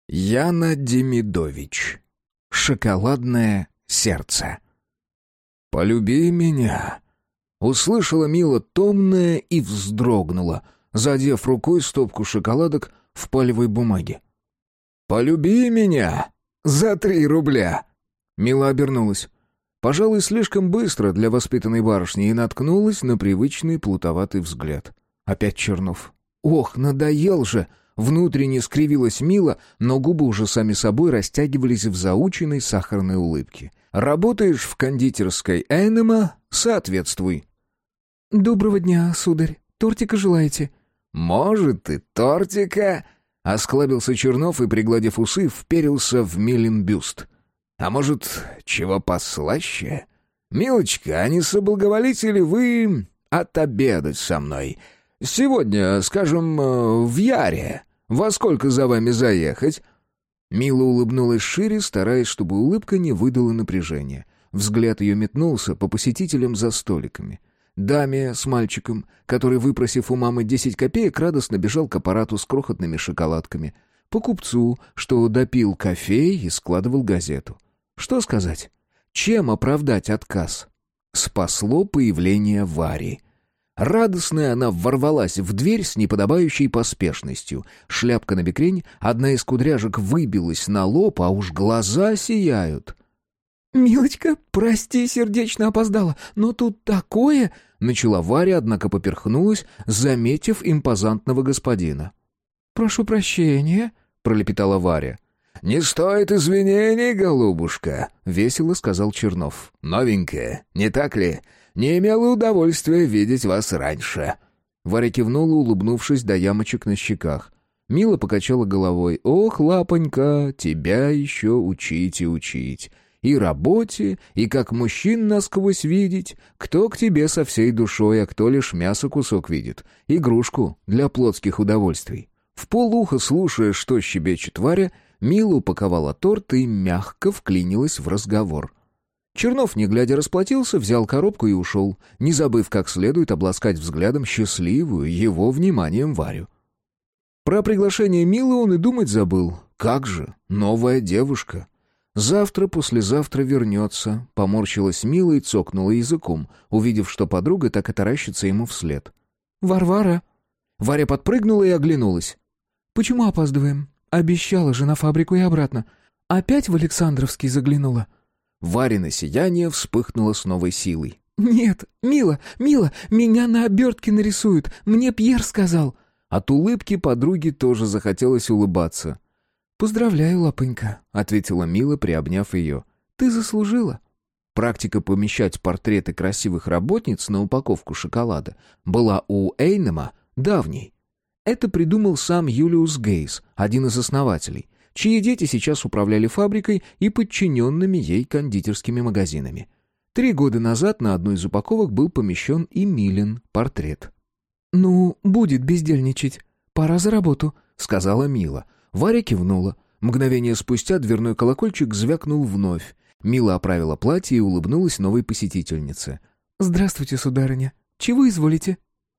Яна Демидович. «Шоколадное сердце». «Полюби меня», — услышала Мила томное и вздрогнула, задев рукой стопку шоколадок в палевой бумаге. «Полюби меня за 3 рубля». Мила обернулась. Пожалуй, слишком быстро для воспитанной барышни и наткнулась на привычный плутоватый взгляд. Опять Чернов. «Ох, надоел же!» Внутренне скривилась Мила, но губы уже сами собой растягивались в заученной сахарной улыбке. «Работаешь в кондитерской Энема? Соответствуй». «Доброго дня, сударь. Тортика желаете?» «Может, и тортика?» — осклабился Чернов и, пригладив усы, вперился в Милин бюст. «А может, чего послаще? Милочка, а не соблаговолите ли вы отобедать со мной? Сегодня, скажем, в Яре. Во сколько за вами заехать?» Мила улыбнулась шире, стараясь, чтобы улыбка не выдала напряжения. Взгляд ее метнулся по посетителям за столиками. Даме с мальчиком, который, выпросив у мамы 10 копеек, радостно бежал к аппарату с крохотными шоколадками. По купцу, что допил кофе и складывал газету. Что сказать? Чем оправдать отказ? Спасло появление Вари. Радостная она ворвалась в дверь с неподобающей поспешностью. Шляпка набекрень, одна из кудряшек выбилась на лоб, а уж глаза сияют. «Милочка, прости, сердечно опоздала, но тут такое...» Начала Варя, однако поперхнулась, заметив импозантного господина. «Прошу прощения», — пролепетала Варя. «Не стоит извинений, голубушка», — весело сказал Чернов. «Новенькая, не так ли? Не имела удовольствия видеть вас раньше». Варя кивнула, улыбнувшись до ямочек на щеках. Мила покачала головой. «Ох, лапонька, тебя еще учить и учить. И работе, и как мужчин насквозь видеть. Кто к тебе со всей душой, а кто лишь мясо кусок видит. Игрушку для плотских удовольствий». Вполуха, слушая, что щебечет Варя, Мила упаковала торт и мягко вклинилась в разговор. Чернов, не глядя, расплатился, взял коробку и ушел, не забыв как следует обласкать взглядом счастливую его вниманием Варю. Про приглашение Милы он и думать забыл. Как же, новая девушка. Завтра-послезавтра вернется, поморщилась Мила и цокнула языком, увидев, что подруга так и таращится ему вслед. «Варвара!» Варя подпрыгнула и оглянулась. «Почему опаздываем? Обещала же на фабрику и обратно. Опять в Александровский заглянула?» Варина сияние вспыхнуло с новой силой. «Нет, Мила, меня на обертке нарисуют. Мне Пьер сказал». От улыбки подруги тоже захотелось улыбаться. «Поздравляю, лапонька», — ответила Мила, приобняв ее. «Ты заслужила». Практика помещать портреты красивых работниц на упаковку шоколада была у Эйнема давней. Это придумал сам Юлиус Гейс, один из основателей, чьи дети сейчас управляли фабрикой и подчиненными ей кондитерскими магазинами. 3 года назад на одну из упаковок был помещен и Милин портрет. «Ну, будет бездельничать. Пора за работу», — сказала Мила. Варя кивнула. Мгновение спустя дверной колокольчик звякнул вновь. Мила оправила платье и улыбнулась новой посетительнице. «Здравствуйте, сударыня. Чего изволите?»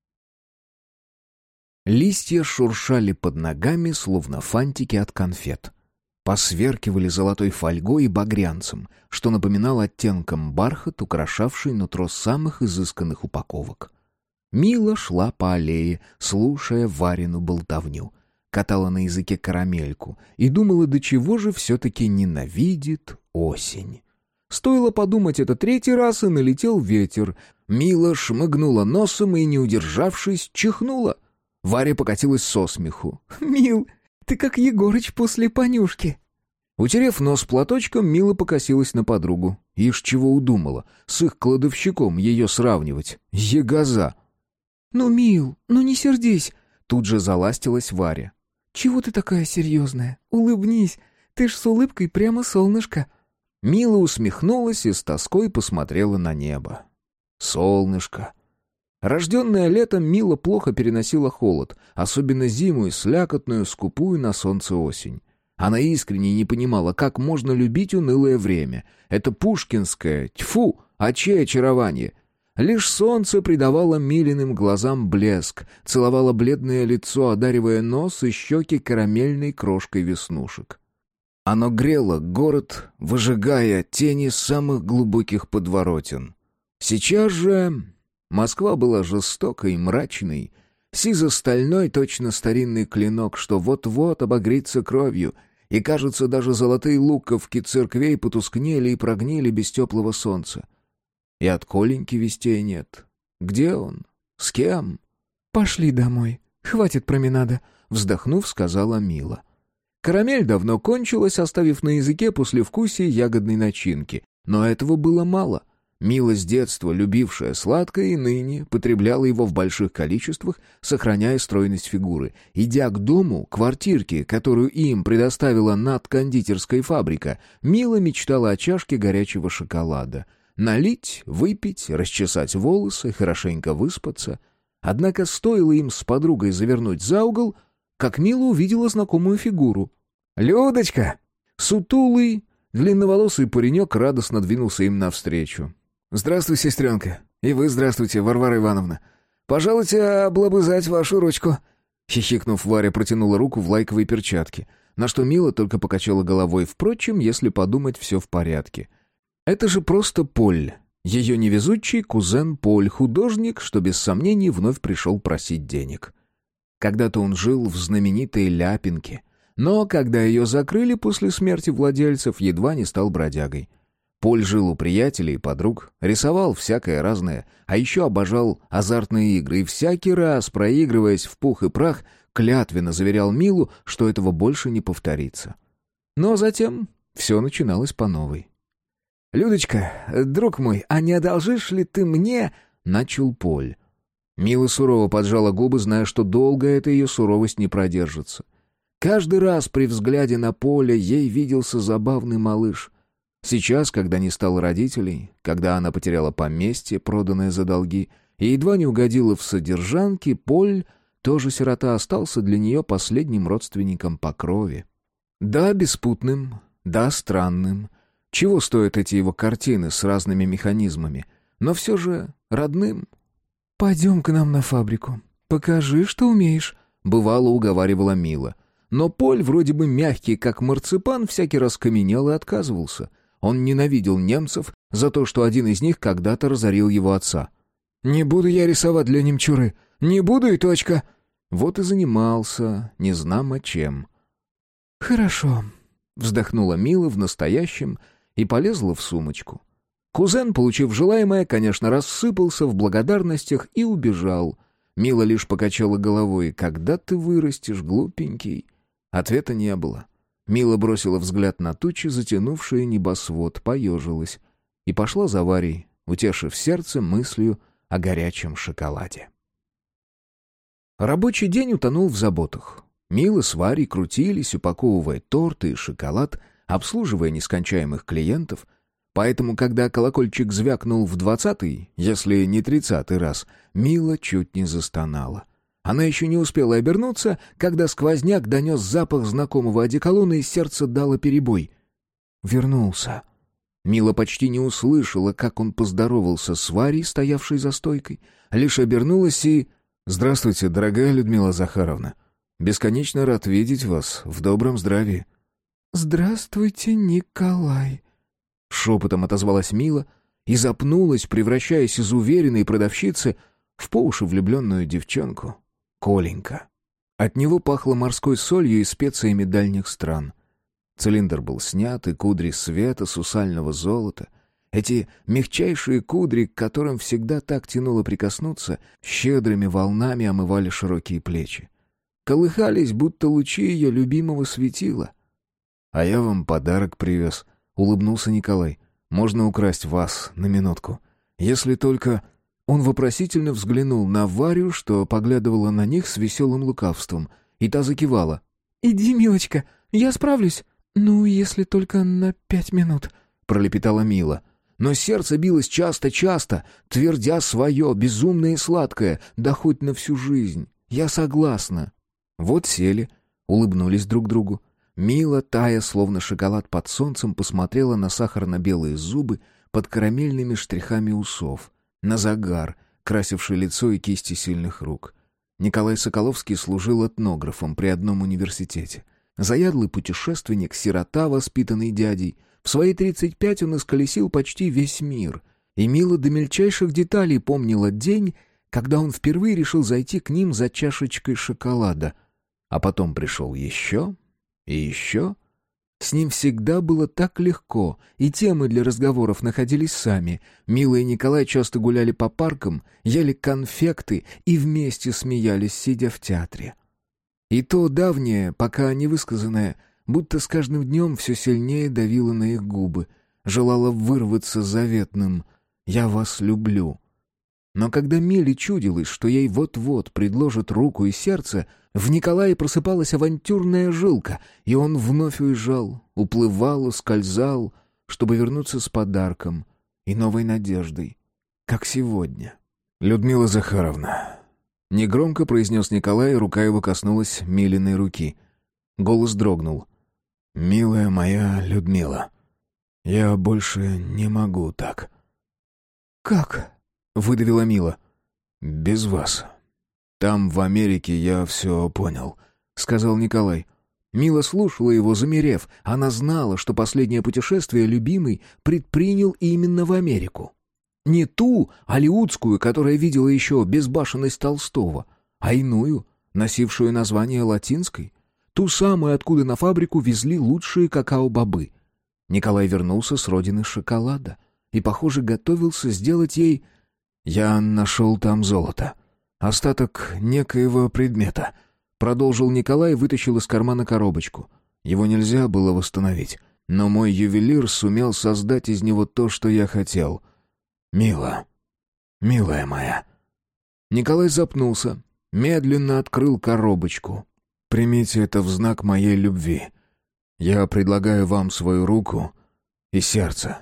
Листья шуршали под ногами, словно фантики от конфет. Посверкивали золотой фольгой и багрянцем, что напоминал оттенком бархат, украшавший нутро самых изысканных упаковок. Мила шла по аллее, слушая Варину болтовню. Катала на языке карамельку и думала, до чего же все-таки ненавидит осень. Стоило подумать это 3-й раз, и налетел ветер. Мила шмыгнула носом и, не удержавшись, чихнула. Варя покатилась со смеху. «Мил, ты как Егорыч после понюшки». Утерев нос платочком, Мила покосилась на подругу. Ишь чего удумала, с их кладовщиком ее сравнивать. Егоза. «Ну, Мил, ну не сердись», — тут же заластилась Варя. «Чего ты такая серьезная? Улыбнись, ты ж с улыбкой прямо солнышко». Мила усмехнулась и с тоской посмотрела на небо. Солнышко. Рожденная летом, Мила плохо переносила холод, особенно зиму и слякотную, скупую на солнце осень. Она искренне не понимала, как можно любить унылое время. Это пушкинское, тьфу, а чье очарование? Лишь солнце придавало Милиным глазам блеск, целовало бледное лицо, одаривая нос и щеки карамельной крошкой веснушек. Оно грело город, выжигая тени самых глубоких подворотен. Сейчас же Москва была жестокой, мрачной, сизо-стальной, точно старинный клинок, что вот-вот обогрится кровью, и, кажется, даже золотые луковки церквей потускнели и прогнили без теплого солнца. И от Коленьки вестей нет. Где он? С кем? «Пошли домой. Хватит променада», — вздохнув, сказала Мила. Карамель давно кончилась, оставив на языке послевкусие ягодной начинки. Но этого было мало. Мила с детства, любившая сладкое, и ныне потребляла его в больших количествах, сохраняя стройность фигуры. Идя к дому, квартирке, которую им предоставила надкондитерская фабрика, Мила мечтала о чашке горячего шоколада. Налить, выпить, расчесать волосы, хорошенько выспаться. Однако стоило им с подругой завернуть за угол, как Мила увидела знакомую фигуру. «Людочка!» Сутулый, длинноволосый паренек радостно двинулся им навстречу. «Здравствуй, сестренка. И вы здравствуйте, Варвара Ивановна. Пожалуйте облобызать вашу ручку». Хихикнув, Варя протянула руку в лайковой перчатке, на что Мила только покачала головой. Впрочем, если подумать, все в порядке. Это же просто Поль. Ее невезучий кузен Поль, художник, что без сомнений вновь пришел просить денег. Когда-то он жил в знаменитой Ляпинке, но когда ее закрыли после смерти владельцев, едва не стал бродягой. Поль жил у приятелей и подруг, рисовал всякое разное, а еще обожал азартные игры и всякий раз, проигрываясь в пух и прах, клятвенно заверял Милу, что этого больше не повторится. Но затем все начиналось по новой. «Людочка, друг мой, а не одолжишь ли ты мне?» — начал Поль. Мила сурово поджала губы, зная, что долго эта ее суровость не продержится. Каждый раз при взгляде на Поля ей виделся забавный малыш. Сейчас, когда не стало родителей, когда она потеряла поместье, проданное за долги, и едва не угодила в содержанки, Поль, тоже сирота, остался для нее последним родственником по крови. Да, беспутным, да, странным. Чего стоят эти его картины с разными механизмами, но все же родным. «Пойдем к нам на фабрику. Покажи, что умеешь», — бывало уговаривала Мила. Но Поль, вроде бы мягкий, как марципан, всякий раз каменел и отказывался. Он ненавидел немцев за то, что один из них когда-то разорил его отца. «Не буду я рисовать для немчуры. Не буду и точка». Вот и занимался, незнамо чем. «Хорошо», — вздохнула Мила в настоящем и полезла в сумочку. Кузен, получив желаемое, конечно, рассыпался в благодарностях и убежал. Мила лишь покачала головой. «Когда ты вырастешь, глупенький?» Ответа не было. Мила бросила взгляд на тучи, затянувшие небосвод, поежилась и пошла за Варей, утешив сердце мыслью о горячем шоколаде. Рабочий день утонул в заботах. Мила с Варей крутились, упаковывая торты и шоколад, обслуживая нескончаемых клиентов. Поэтому, когда колокольчик звякнул в 20-й, если не 30-й раз, Мила чуть не застонала. Она еще не успела обернуться, когда сквозняк донес запах знакомого одеколона, и сердце дало перебой. Вернулся. Мила почти не услышала, как он поздоровался с Варей, стоявшей за стойкой. Лишь обернулась и... «Здравствуйте, дорогая Людмила Захаровна. Бесконечно рад видеть вас в добром здравии». «Здравствуйте, Николай», — шепотом отозвалась Мила и запнулась, превращаясь из уверенной продавщицы в по уши влюбленную девчонку. Коленька. От него пахло морской солью и специями дальних стран. Цилиндр был снят, и кудри света сусального золота. Эти мягчайшие кудри, к которым всегда так тянуло прикоснуться, щедрыми волнами омывали широкие плечи. Колыхались, будто лучи ее любимого светила. «А я вам подарок привез», — улыбнулся Николай. «Можно украсть вас на минутку. Если только...» Он вопросительно взглянул на Варю, что поглядывала на них с веселым лукавством, и та закивала. «Иди, милочка, я справлюсь. Ну, если только на 5 минут», — пролепетала Мила. Но сердце билось часто-часто, твердя свое, безумное и сладкое, да хоть на всю жизнь. «Я согласна». Вот сели, улыбнулись друг другу. Мила, тая, словно шоколад под солнцем, посмотрела на сахарно-белые зубы под карамельными штрихами усов, на загар, красивший лицо и кисти сильных рук. Николай Соколовский служил этнографом при одном университете. Заядлый путешественник, сирота, воспитанный дядей. В свои 35 он исколесил почти весь мир. И Мила до мельчайших деталей помнила день, когда он впервые решил зайти к ним за чашечкой шоколада. А потом пришел еще и еще. С ним всегда было так легко, и темы для разговоров находились сами. Мила и Николай часто гуляли по паркам, ели конфекты и вместе смеялись, сидя в театре. И то давнее, пока невысказанное, будто с каждым днем все сильнее давило на их губы, желало вырваться заветным «Я вас люблю». Но когда Миле чудилось, что ей вот-вот предложат руку и сердце, в Николае просыпалась авантюрная жилка, и он вновь уезжал, уплывал, ускользал, чтобы вернуться с подарком и новой надеждой, как сегодня. «Людмила Захаровна», — негромко произнес Николай, и рука его коснулась Милиной руки. Голос дрогнул. «Милая моя Людмила, я больше не могу так». «Как?» — выдавила Мила. «Без вас. Там, в Америке, я все понял», — сказал Николай. Мила слушала его, замерев. Она знала, что последнее путешествие любимый предпринял именно в Америку. Не ту алиутскую, которая видела еще безбашенность Толстого, а иную, носившую название латинской, ту самую, откуда на фабрику везли лучшие какао-бобы. Николай вернулся с родины шоколада и, похоже, готовился сделать ей... «Я нашел там золото. Остаток некоего предмета», — продолжил Николай и вытащил из кармана коробочку. «Его нельзя было восстановить, но мой ювелир сумел создать из него то, что я хотел. Мила, милая моя». Николай запнулся, медленно открыл коробочку. «Примите это в знак моей любви. Я предлагаю вам свою руку и сердце.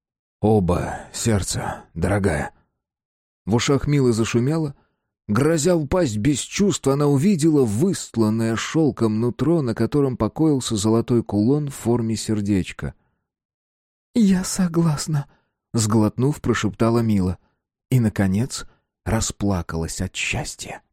Оба сердца, дорогая». В ушах Милы зашумело. Грозя упасть без чувств, она увидела выстланное шелком нутро, на котором покоился золотой кулон в форме сердечка. «Я согласна», — сглотнув, прошептала Мила. И, наконец, расплакалась от счастья.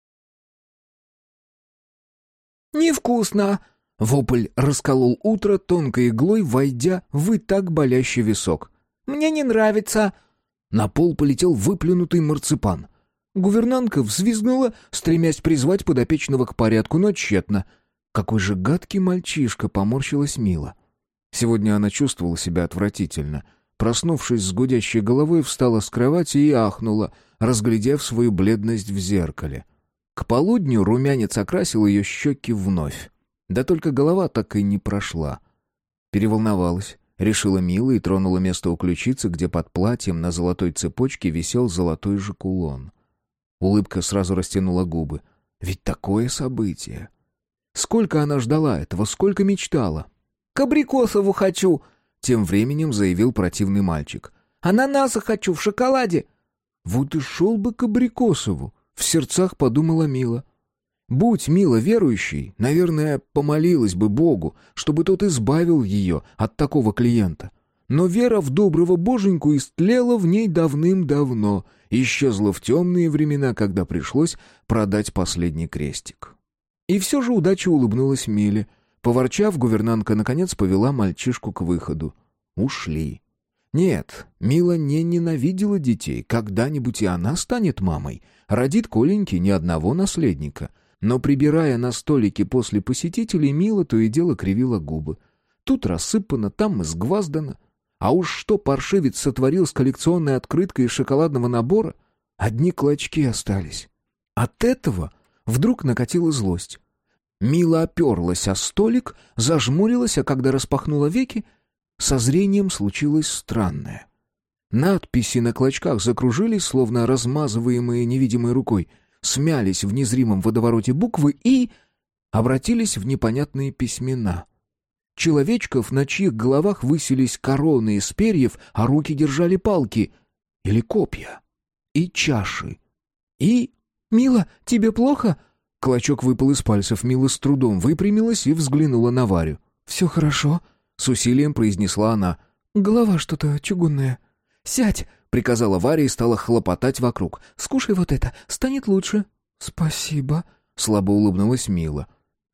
«Невкусно!» — вопль расколол утро тонкой иглой, войдя в и так болящий висок. «Мне не нравится!» На пол полетел выплюнутый марципан. Гувернантка взвизгнула, стремясь призвать подопечного к порядку, но тщетно. «Какой же гадкий мальчишка!» — поморщилась Мила. Сегодня она чувствовала себя отвратительно. Проснувшись с гудящей головой, встала с кровати и ахнула, разглядев свою бледность в зеркале. К полудню румянец окрасил ее щеки вновь. Да только голова так и не прошла. Переволновалась. Решила Мила и тронула место у ключицы, где под платьем на золотой цепочке висел золотой же кулон. Улыбка сразу растянула губы. Ведь такое событие. Сколько она ждала этого, сколько мечтала. «К Абрикосову хочу!» — тем временем заявил противный мальчик. «Ананаса хочу в шоколаде!» «Вот и шел бы к Абрикосову!» — в сердцах подумала Мила. Будь Мила верующей, наверное, помолилась бы Богу, чтобы тот избавил ее от такого клиента. Но вера в доброго боженьку истлела в ней давным-давно, исчезла в темные времена, когда пришлось продать последний крестик. И все же удача улыбнулась Миле. Поворчав, гувернантка наконец повела мальчишку к выходу. Ушли. Нет, Мила не ненавидела детей. Когда-нибудь и она станет мамой. Родит Коленьке ни одного наследника. Но, прибирая на столике после посетителей, Мила то и дело кривила губы. Тут рассыпано, там изгваздано. А уж что паршивец сотворил с коллекционной открыткой из шоколадного набора? Одни клочки остались. От этого вдруг накатила злость. Мила оперлась о столик, зажмурилась, а когда распахнула веки, со зрением случилось странное. Надписи на клочках закружились, словно размазываемые невидимой рукой, смялись в незримом водовороте буквы и обратились в непонятные письмена. Человечков, на чьих головах высились короны из перьев, а руки держали палки или копья, и чаши, и... «Мила, тебе плохо?» Клочок выпал из пальцев, Мила с трудом выпрямилась и взглянула на Варю. «Все хорошо», — с усилием произнесла она. «Голова что-то чугунная». «Сядь», — приказала Варя и стала хлопотать вокруг. «Скушай вот это, станет лучше». «Спасибо», — слабо улыбнулась Мила.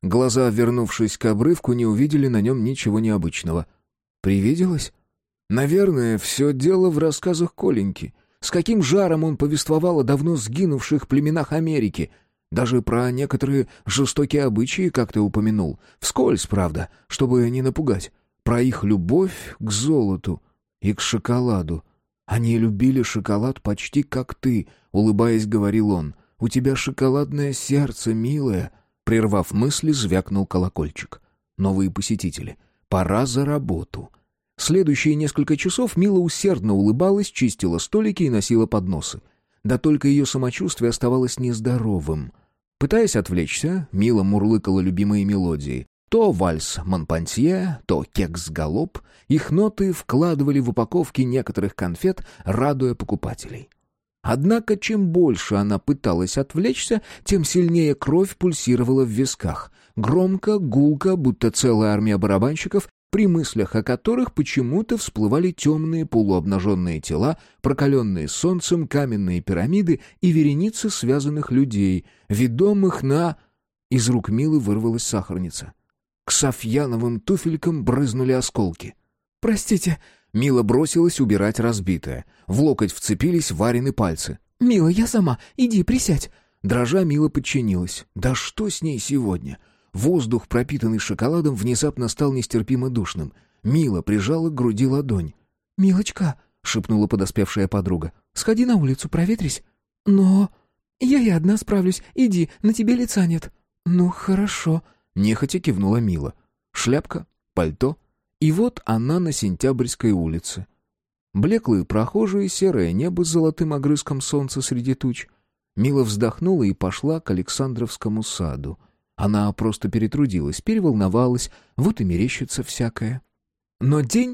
Глаза, вернувшись к обрывку, не увидели на нем ничего необычного. Привиделось? Наверное, все дело в рассказах Коленьки. С каким жаром он повествовал о давно сгинувших племенах Америки. Даже про некоторые жестокие обычаи как-то упомянул. Вскользь, правда, чтобы не напугать. Про их любовь к золоту и к шоколаду. «Они любили шоколад почти как ты», — улыбаясь, говорил он. «У тебя шоколадное сердце, милая». Прервав мысли, звякнул колокольчик. Новые посетители. Пора за работу. Следующие несколько часов Мила усердно улыбалась, чистила столики и носила подносы. Да только ее самочувствие оставалось нездоровым. Пытаясь отвлечься, Мила мурлыкала любимые мелодии. То вальс Монпансье, то кекс-галоп. Их ноты вкладывали в упаковки некоторых конфет, радуя покупателей. Однако, чем больше она пыталась отвлечься, тем сильнее кровь пульсировала в висках. Громко, гулко, будто целая армия барабанщиков, при мыслях о которых почему-то всплывали темные полуобнаженные тела, прокаленные солнцем каменные пирамиды и вереницы связанных людей, ведомых на... Из рук Милы вырвалась сахарница. К софьяновым туфелькам брызнули осколки. «Простите». Мила бросилась убирать разбитое. В локоть вцепились Варины пальцы. «Мила, я сама. Иди, присядь». Дрожа, Мила подчинилась. «Да что с ней сегодня?» Воздух, пропитанный шоколадом, внезапно стал нестерпимо душным. Мила прижала к груди ладонь. «Милочка», — шепнула подоспевшая подруга, — «сходи на улицу, проветрись». «Но...» «Я и одна справлюсь. Иди, на тебе лица нет». «Ну, хорошо», — нехотя кивнула Мила. Шляпка, пальто, и вот она на Сентябрьской улице. Блеклые прохожие, серое небо с золотым огрызком солнца среди туч. Мила вздохнула и пошла к Александровскому саду. Она просто перетрудилась, переволновалась, вот и мерещится всякое. Но день,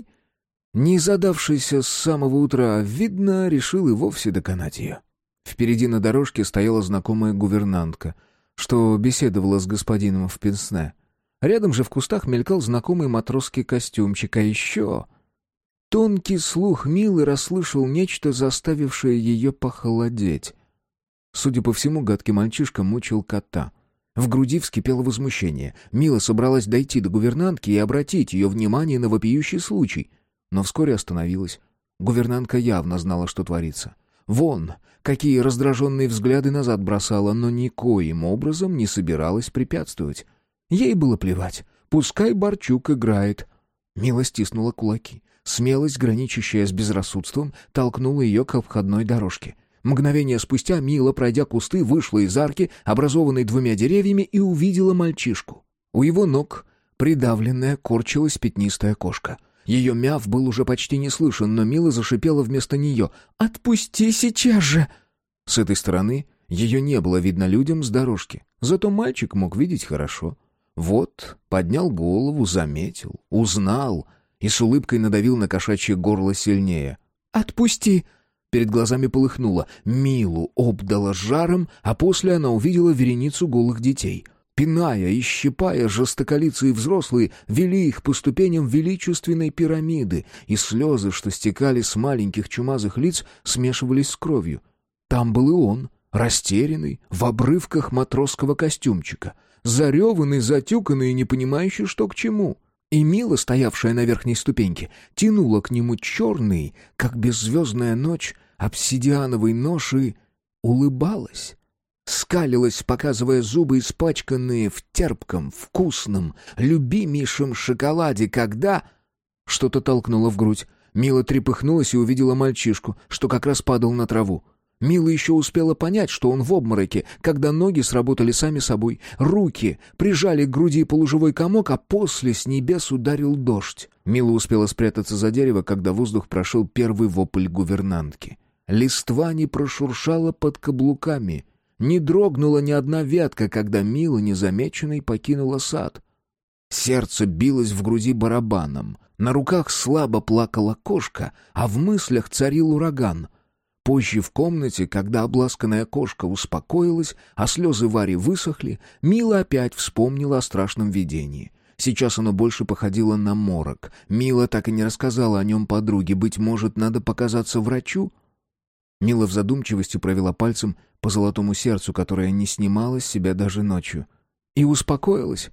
не задавшийся с самого утра, видно, решил и вовсе доконать ее. Впереди на дорожке стояла знакомая гувернантка, что беседовала с господином в пенсне. Рядом же в кустах мелькал знакомый матросский костюмчик, а еще... Тонкий слух Милы расслышал нечто, заставившее ее похолодеть. Судя по всему, гадкий мальчишка мучил кота. В груди вскипело возмущение. Мила собралась дойти до гувернантки и обратить ее внимание на вопиющий случай. Но вскоре остановилась. Гувернантка явно знала, что творится. Вон, какие раздраженные взгляды назад бросала, но никоим образом не собиралась препятствовать. Ей было плевать. Пускай Борчук играет. Мила стиснула кулаки. Смелость, граничащая с безрассудством, толкнула ее к обходной дорожке. Мгновение спустя Мила, пройдя кусты, вышла из арки, образованной двумя деревьями, и увидела мальчишку. У его ног, придавленная, корчилась пятнистая кошка. Ее мяв был уже почти не слышен, но Мила зашипела вместо нее: «Отпусти сейчас же!» С этой стороны ее не было видно людям с дорожки, зато мальчик мог видеть хорошо. Вот, поднял голову, заметил, узнал и с улыбкой надавил на кошачье горло сильнее. «Отпусти!» Перед глазами полыхнуло. Милу обдало жаром, а после она увидела вереницу голых детей. Пиная и щипая, жестоколицые взрослые вели их по ступеням величественной пирамиды, и слезы, что стекали с маленьких чумазых лиц, смешивались с кровью. Там был и он, растерянный, в обрывках матросского костюмчика, зареванный, затюканный и не понимающий, что к чему. И Мила, стоявшая на верхней ступеньке, тянула к нему черный, как беззвездная ночь, обсидиановый нож и улыбалась. Скалилась, показывая зубы, испачканные в терпком, вкусном, любимейшем шоколаде, когда... Что-то толкнуло в грудь. Мила трепыхнулась и увидела мальчишку, что как раз падал на траву. Мила еще успела понять, что он в обмороке, когда ноги сработали сами собой, руки прижали к груди полуживой комок, а после с небес ударил дождь. Мила успела спрятаться за дерево, когда воздух прошел первый вопль гувернантки. Листва не прошуршала под каблуками, не дрогнула ни одна ветка, когда Мила незамеченной покинула сад. Сердце билось в груди барабаном, на руках слабо плакала кошка, а в мыслях царил ураган. Позже в комнате, когда обласканная кошка успокоилась, а слезы Вари высохли, Мила опять вспомнила о страшном видении. Сейчас оно больше походило на морок. Мила так и не рассказала о нем подруге. Быть может, надо показаться врачу? Мила в задумчивости провела пальцем по золотому сердцу, которое не снимало с себя даже ночью. И успокоилась.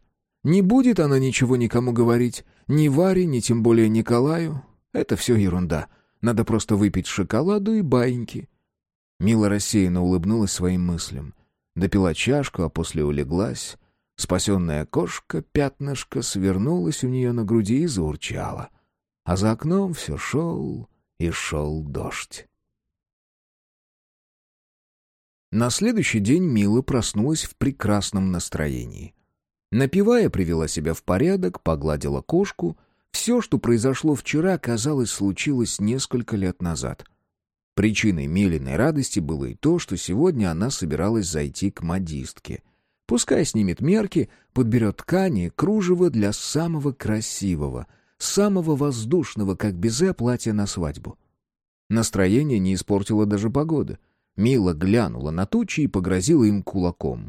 Не будет она ничего никому говорить, ни Варе, ни тем более Николаю. Это все ерунда. Надо просто выпить шоколаду и баиньки. Мила рассеянно улыбнулась своим мыслям. Допила чашку, а после улеглась. Спасенная кошка, пятнышко, свернулась у нее на груди и заурчала. А за окном все шел и шел дождь. На следующий день Мила проснулась в прекрасном настроении. Напевая, привела себя в порядок, погладила кошку. Все, что произошло вчера, казалось, случилось несколько лет назад. Причиной Милиной радости было и то, что сегодня она собиралась зайти к модистке. Пускай снимет мерки, подберет ткани, кружево для самого красивого, самого воздушного, как безе, платья на свадьбу. Настроение не испортила даже погода. Мила глянула на тучи и погрозила им кулаком.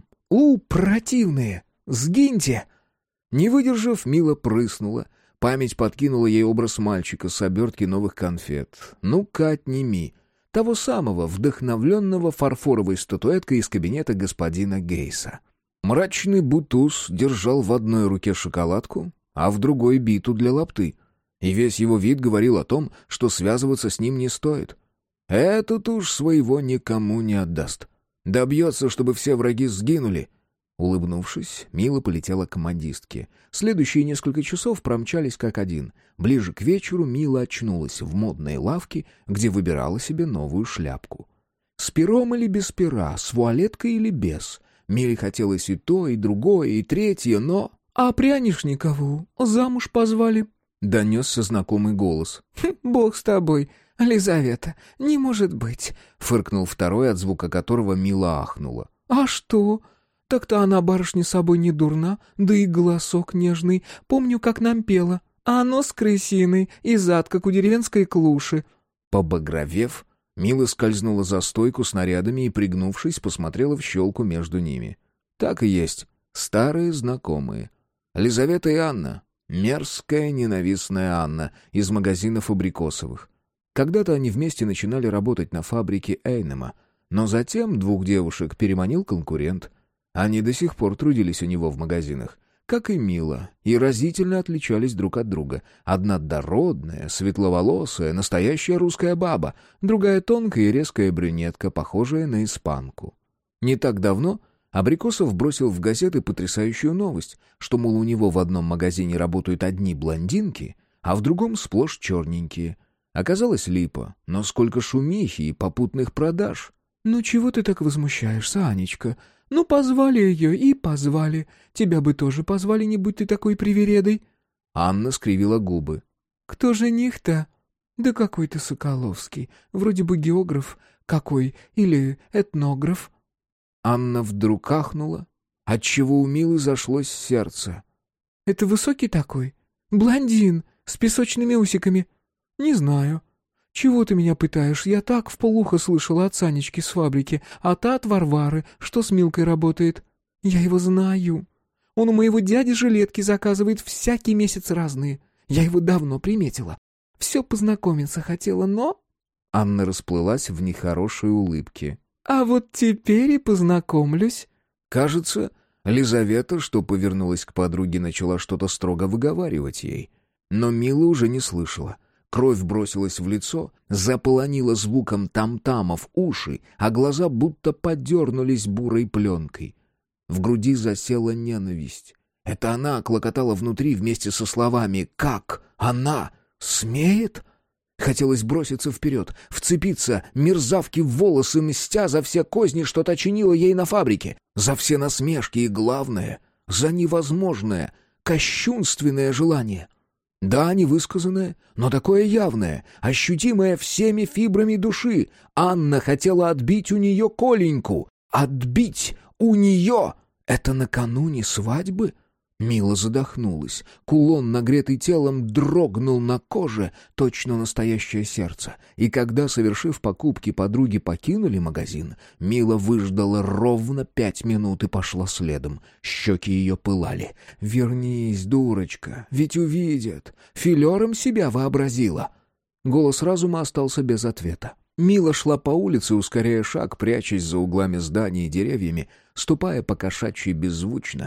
Противные! Сгиньте!» Не выдержав, Мила прыснула. Память подкинула ей образ мальчика с обертки новых конфет. «Ну-ка, отними!» Того самого, вдохновленного фарфоровой статуэткой из кабинета господина Гейса. Мрачный бутуз держал в одной руке шоколадку, а в другой биту для лапты. И весь его вид говорил о том, что связываться с ним не стоит. Этот уж своего никому не отдаст. Добьется, чтобы все враги сгинули. Улыбнувшись, Мила полетела к модистке. Следующие несколько часов промчались как один. Ближе к вечеру Мила очнулась в модной лавке, где выбирала себе новую шляпку. С пером или без пера, с вуалеткой или без. Миле хотелось и то, и другое, и третье, но... «А Прянишникову замуж позвали?» — донесся знакомый голос. «Бог с тобой, Лизавета, не может быть!» — фыркнул второй, от звука которого Мила ахнула. «А что? Так-то она барышня собой не дурна, да и голосок нежный. Помню, как нам пела. А нос крысиный, и зад, как у деревенской клуши». Побагровев, Мила скользнула за стойку с нарядами и, пригнувшись, посмотрела в щелку между ними. Так и есть, старые знакомые. Лизавета и Анна, мерзкая, ненавистная Анна из магазинов абрикосовых. Когда-то они вместе начинали работать на фабрике Эйнема, но затем двух девушек переманил конкурент. Они до сих пор трудились у него в магазинах, как и Мила, и разительно отличались друг от друга. Одна дородная, светловолосая, настоящая русская баба, другая тонкая и резкая брюнетка, похожая на испанку. Не так давно Абрикосов бросил в газеты потрясающую новость, что, мол, у него в одном магазине работают одни блондинки, а в другом сплошь черненькие. Оказалось липа, но сколько шумихи и попутных продаж. «Ну чего ты так возмущаешься, Анечка? Ну, позвали ее и позвали. Тебя бы тоже позвали, не будь ты такой привередой». Анна скривила губы. «Кто жених-то?» «Да какой ты Соколовский. Вроде бы географ какой или этнограф». Анна вдруг ахнула, отчего у Милы зашлось сердце. «Это высокий такой? Блондин, с песочными усиками?» «Не знаю. Чего ты меня пытаешь? Я так вполуха слышала от Санечки с фабрики, а та от Варвары, что с Милкой работает. Я его знаю. Он у моего дяди жилетки заказывает всякий месяц разные. Я его давно приметила. Все познакомиться хотела, но...» Анна расплылась в нехорошей улыбке. «А вот теперь и познакомлюсь». Кажется, Лизавета, что повернулась к подруге, начала что-то строго выговаривать ей. Но Мила уже не слышала. Кровь бросилась в лицо, заполонила звуком там-тамов уши, а глаза будто подернулись бурой пленкой. В груди засела ненависть. Это она клокотала внутри вместе со словами «Как? Она? Смеет?» Хотелось броситься вперед, вцепиться мерзавке в волосы, мстя за все козни, что та чинила ей на фабрике, за все насмешки и, главное, за невозможное, кощунственное желание. Да, невысказанное, но такое явное, ощутимое всеми фибрами души. Анна хотела отбить у нее Коленьку. Отбить у нее! Это накануне свадьбы? Мила задохнулась. Кулон, нагретый телом, дрогнул на коже, точно настоящее сердце. И когда, совершив покупки, подруги покинули магазин, Мила выждала ровно 5 минут и пошла следом. Щеки ее пылали. «Вернись, дурочка, ведь увидят. Филером себя вообразила». Голос разума остался без ответа. Мила шла по улице, ускоряя шаг, прячась за углами зданий и деревьями, ступая по-кошачьи беззвучно.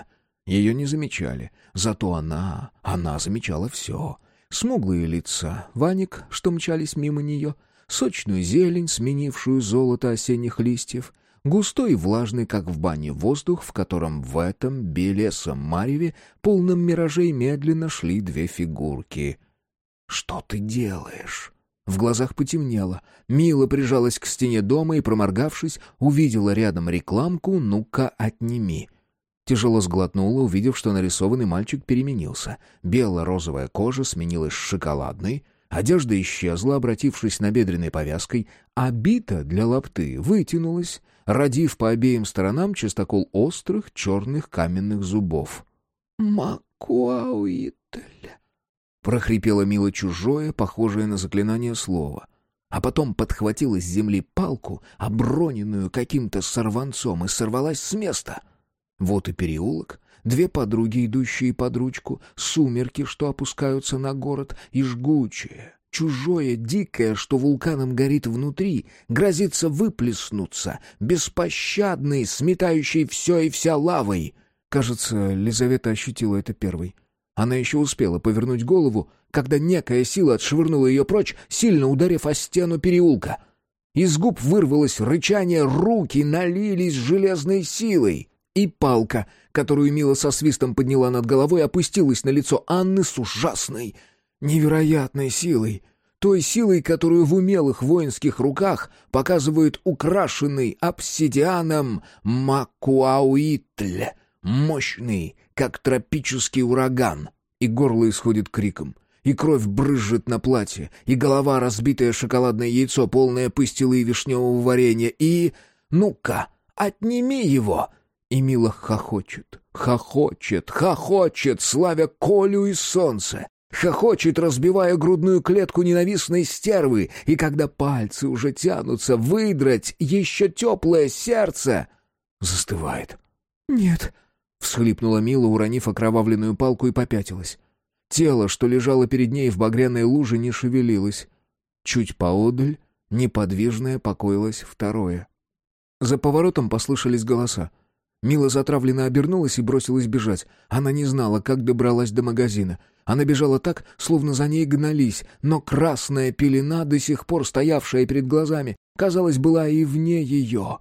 Ее не замечали, зато она замечала все. Смуглые лица ваник, что мчались мимо нее, сочную зелень, сменившую золото осенних листьев, густой и влажный, как в бане, воздух, в котором в этом белесом мареве, полном миражей, медленно шли две фигурки. «Что ты делаешь?» В глазах потемнело. Мила прижалась к стене дома и, проморгавшись, увидела рядом рекламку «Ну-ка, отними». Тяжело сглотнула, увидев, что нарисованный мальчик переменился. Бело-розовая кожа сменилась шоколадной, одежда исчезла, обратившись набедренной повязкой, а бита для лапты вытянулась, родив по обеим сторонам частокол острых черных каменных зубов. «Макуауитль», — прохрипела Мила чужое, похожее на заклинание слово, а потом подхватила с земли палку, оброненную каким-то сорванцом, и сорвалась с места. Вот и переулок, две подруги, идущие под ручку, сумерки, что опускаются на город, и жгучее, чужое, дикое, что вулканом горит внутри, грозится выплеснуться, беспощадный, сметающий все и вся лавой. Кажется, Лизавета ощутила это первой. Она еще успела повернуть голову, когда некая сила отшвырнула ее прочь, сильно ударив о стену переулка. Из губ вырвалось рычание, руки налились железной силой. И палка, которую Мила со свистом подняла над головой, опустилась на лицо Анны с ужасной, невероятной силой. Той силой, которую в умелых воинских руках показывает украшенный обсидианом Макуауитль, мощный, как тропический ураган. И горло исходит криком, и кровь брызжет на платье, и голова, разбитое шоколадное яйцо, полное пастилы и вишневого варенья, и... «Ну-ка, отними его!» И Мила хохочет, славя Колю и солнце. Хохочет, разбивая грудную клетку ненавистной стервы, и когда пальцы уже тянутся выдрать еще теплое сердце, застывает. «Нет», — всхлипнула Мила, уронив окровавленную палку, и попятилась. Тело, что лежало перед ней в багряной луже, не шевелилось. Чуть поодаль, неподвижное, покоилось второе. За поворотом послышались голоса. Мила затравленно обернулась и бросилась бежать. Она не знала, как добралась до магазина. Она бежала так, словно за ней гнались, но красная пелена, до сих пор стоявшая перед глазами, казалось, была и вне ее.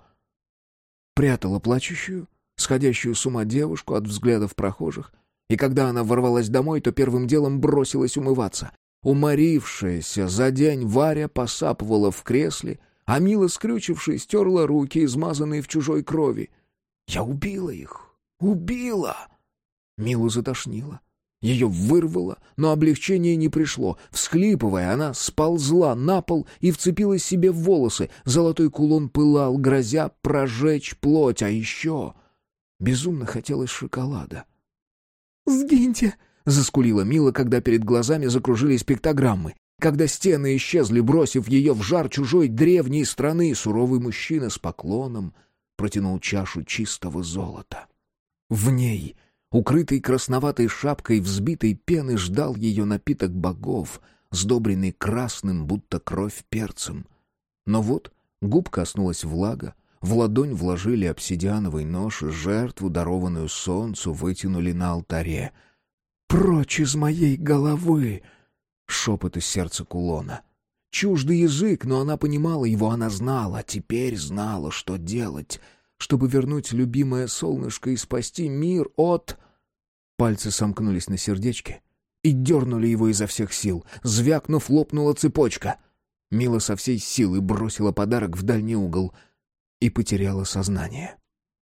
Прятала плачущую, сходящую с ума девушку от взглядов прохожих, и когда она ворвалась домой, то первым делом бросилась умываться. Уморившаяся за день Варя посапывала в кресле, а Мила, скрючившись, стерла руки, измазанные в чужой крови. «Я убила их! Убила!» Милу затошнило. Ее вырвало, но облегчение не пришло. Всхлипывая, она сползла на пол и вцепилась себе в волосы. Золотой кулон пылал, грозя прожечь плоть, а еще... Безумно хотелось шоколада. «Сгиньте!» — заскулила Мила, когда перед глазами закружились пиктограммы. Когда стены исчезли, бросив ее в жар чужой древней страны, суровый мужчина с поклоном протянул чашу чистого золота. В ней, укрытой красноватой шапкой взбитой пены, ждал ее напиток богов, сдобренный красным, будто кровь, перцем. Но вот губ коснулась влага, в ладонь вложили обсидиановый нож, и жертву, дарованную солнцу, вытянули на алтаре. «Прочь из моей головы!» — шепот из сердца кулона. Чуждый язык, но она понимала его, она знала, теперь знала, что делать, чтобы вернуть любимое солнышко и спасти мир от... Пальцы сомкнулись на сердечке и дернули его изо всех сил. Звякнув, лопнула цепочка. Мила со всей силы бросила подарок в дальний угол и потеряла сознание.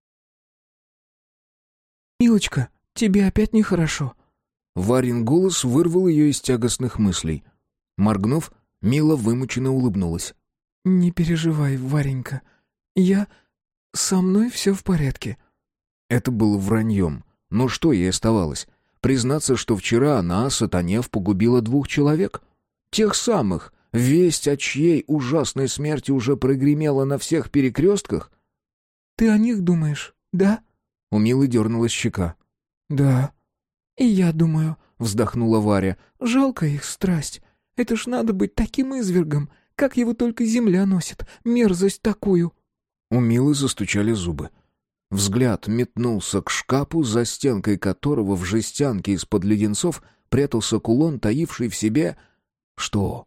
«Милочка, тебе опять нехорошо?» Варин голос вырвал ее из тягостных мыслей. Моргнув, Мила вымученно улыбнулась. «Не переживай, Варенька. Со мной все в порядке». Это было враньем. Но что ей оставалось? Признаться, что вчера она, сатанев, погубила 2 человек? Тех самых, весть о чьей ужасной смерти уже прогремела на всех перекрестках? «Ты о них думаешь, да?» У Милы дернулась щека. «Да». «И я думаю», — вздохнула Варя, — «жалко их страсть. Это ж надо быть таким извергом, как его только земля носит, мерзость такую». У Милы застучали зубы. Взгляд метнулся к шкафу, за стенкой которого в жестянке из-под леденцов прятался кулон, таивший в себе... Что?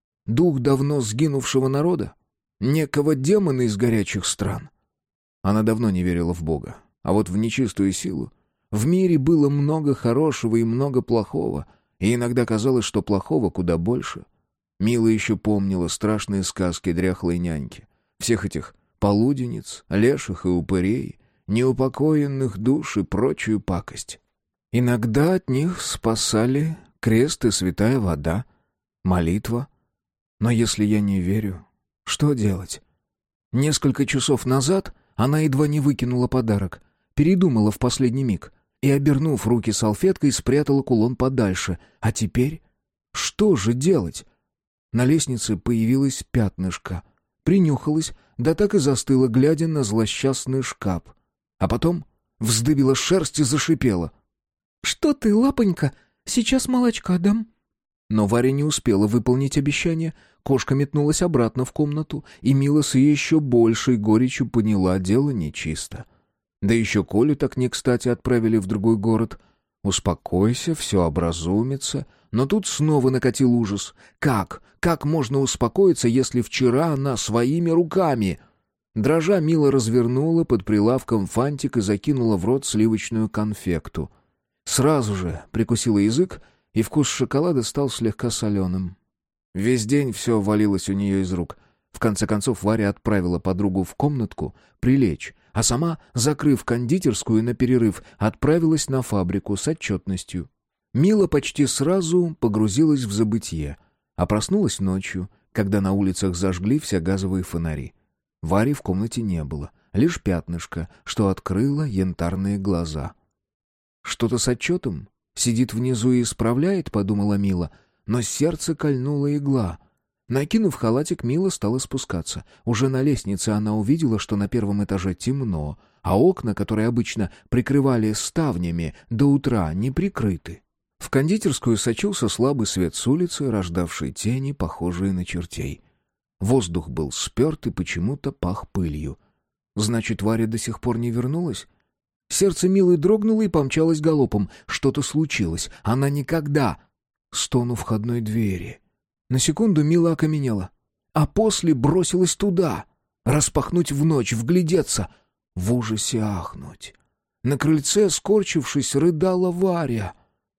Дух давно сгинувшего народа? Некого демона из горячих стран? Она давно не верила в Бога, а вот в нечистую силу. В мире было много хорошего и много плохого, и иногда казалось, что плохого куда больше. Мила еще помнила страшные сказки дряхлой няньки. Всех этих полуденниц, леших и упырей, неупокоенных душ и прочую пакость. Иногда от них спасали крест и святая вода, молитва. Но если я не верю, что делать? Несколько часов назад она едва не выкинула подарок, передумала в последний миг и, обернув руки салфеткой, спрятала кулон подальше. А теперь? Что же делать? На лестнице появилось пятнышко. Принюхалась, да так и застыла, глядя на злосчастный шкаф. А потом вздыбила шерсть и зашипела. «Что ты, лапонька? Сейчас молочка дам». Но Варя не успела выполнить обещание. Кошка метнулась обратно в комнату, и Мила с еще большей горечью поняла, дело нечисто. Да еще Колю так не кстати отправили в другой город. Успокойся, все образумится. Но тут снова накатил ужас. Как? Как можно успокоиться, если вчера она своими руками... Дрожа, Мила развернула под прилавком фантик и закинула в рот сливочную конфекту. Сразу же прикусила язык, и вкус шоколада стал слегка соленым. Весь день все валилось у нее из рук. В конце концов Варя отправила подругу в комнатку прилечь, а сама, закрыв кондитерскую на перерыв, отправилась на фабрику с отчетностью. Мила почти сразу погрузилась в забытье, а проснулась ночью, когда на улицах зажгли все газовые фонари. Вари в комнате не было, лишь пятнышко, что открыло янтарные глаза. «Что-то с отчетом? Сидит внизу и исправляет», — подумала Мила, но сердце кольнула игла. Накинув халатик, Мила стала спускаться. Уже на лестнице она увидела, что на первом этаже темно, а окна, которые обычно прикрывали ставнями, до утра не прикрыты. В кондитерскую сочился слабый свет с улицы, рождавший тени, похожие на чертей. Воздух был спёрт и почему-то пах пылью. Значит, Варя до сих пор не вернулась? Сердце Милы дрогнуло и помчалось галопом. Что-то случилось. Она никогда... Стон у входной двери. На секунду Мила окаменела, а после бросилась туда. Распахнуть в ночь, вглядеться, в ужасе ахнуть. На крыльце, скорчившись, рыдала Варя.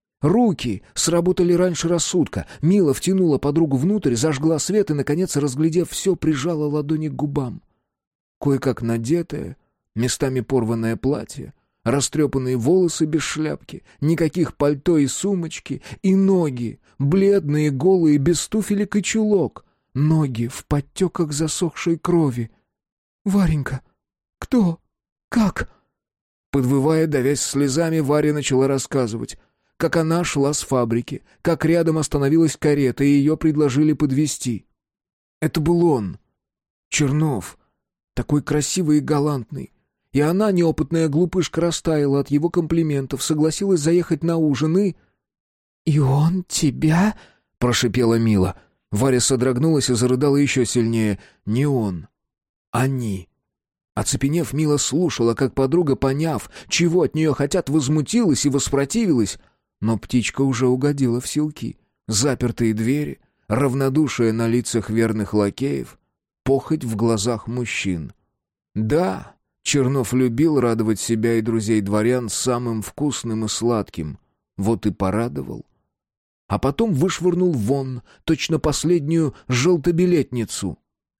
Руки сработали раньше рассудка. Мила втянула подругу внутрь, зажгла свет и, наконец, разглядев все, прижала ладони к губам. Кое-как надетое, местами порванное платье, растрепанные волосы без шляпки, никаких пальто и сумочки, и ноги, бледные, голые, без туфелек и чулок, ноги в подтеках засохшей крови. «Варенька, кто? Как?» Подвывая, давясь слезами, Варя начала рассказывать, как она шла с фабрики, как рядом остановилась карета, и ее предложили подвезти. Это был он, Чернов, такой красивый и галантный. И она, неопытная глупышка, растаяла от его комплиментов, согласилась заехать на ужин и... «И он тебя?» — прошипела Мила. Варя содрогнулась и зарыдала еще сильнее. «Не он. Они». Оцепенев, Мила слушала, как подруга, поняв, чего от нее хотят, возмутилась и воспротивилась. Но птичка уже угодила в силки. Запертые двери, равнодушие на лицах верных лакеев, похоть в глазах мужчин. Да, Чернов любил радовать себя и друзей дворян самым вкусным и сладким. Вот и порадовал. А потом вышвырнул вон, точно последнюю желтобилетницу.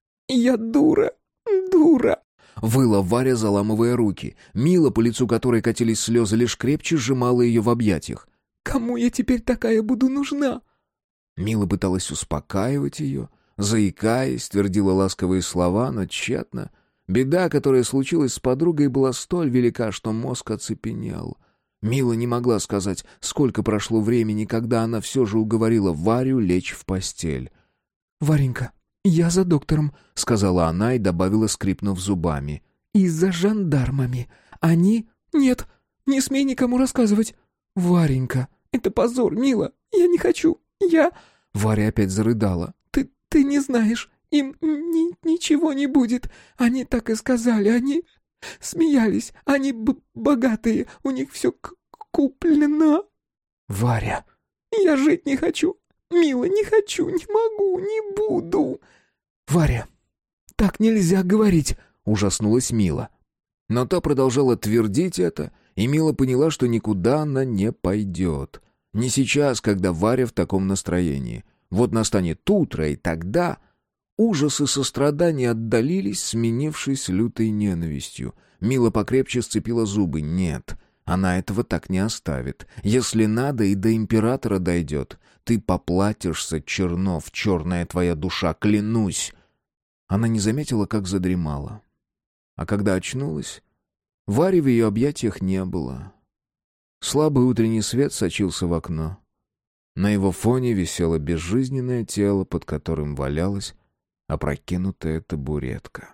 «Я дура, дура!» — выла Варя, заламывая руки. Мила, по лицу которой катились слезы, лишь крепче сжимала ее в объятиях. «Кому я теперь такая буду нужна?» Мила пыталась успокаивать ее, заикаясь, твердила ласковые слова, но тщетно. Беда, которая случилась с подругой, была столь велика, что мозг оцепенел. Мила не могла сказать, сколько прошло времени, когда она все же уговорила Варю лечь в постель. «Варенька, я за доктором», — сказала она и добавила, скрипнув зубами. «И за жандармами. Они...» «Нет, не смей никому рассказывать». «Варенька, это позор, Мила, я не хочу, я...» Варя опять зарыдала. «Ты не знаешь, им ничего не будет. Они так и сказали, они... Смеялись. Они богатые, у них все куплено. Варя. Я жить не хочу. Мила, не хочу, не могу, не буду. Варя, так нельзя говорить, ужаснулась Мила. Но та продолжала твердить это, и Мила поняла, что никуда она не пойдет. Не сейчас, когда Варя в таком настроении. Вот настанет утро, и тогда... Ужас и сострадание отдалились, сменившись лютой ненавистью. Мила покрепче сцепила зубы. Нет, она этого так не оставит. Если надо, и до императора дойдет. Ты поплатишься, Чернов, черная твоя душа, клянусь. Она не заметила, как задремала. А когда очнулась, Вари в ее объятиях не было. Слабый утренний свет сочился в окно. На его фоне висело безжизненное тело, под которым валялась опрокинутая табуретка.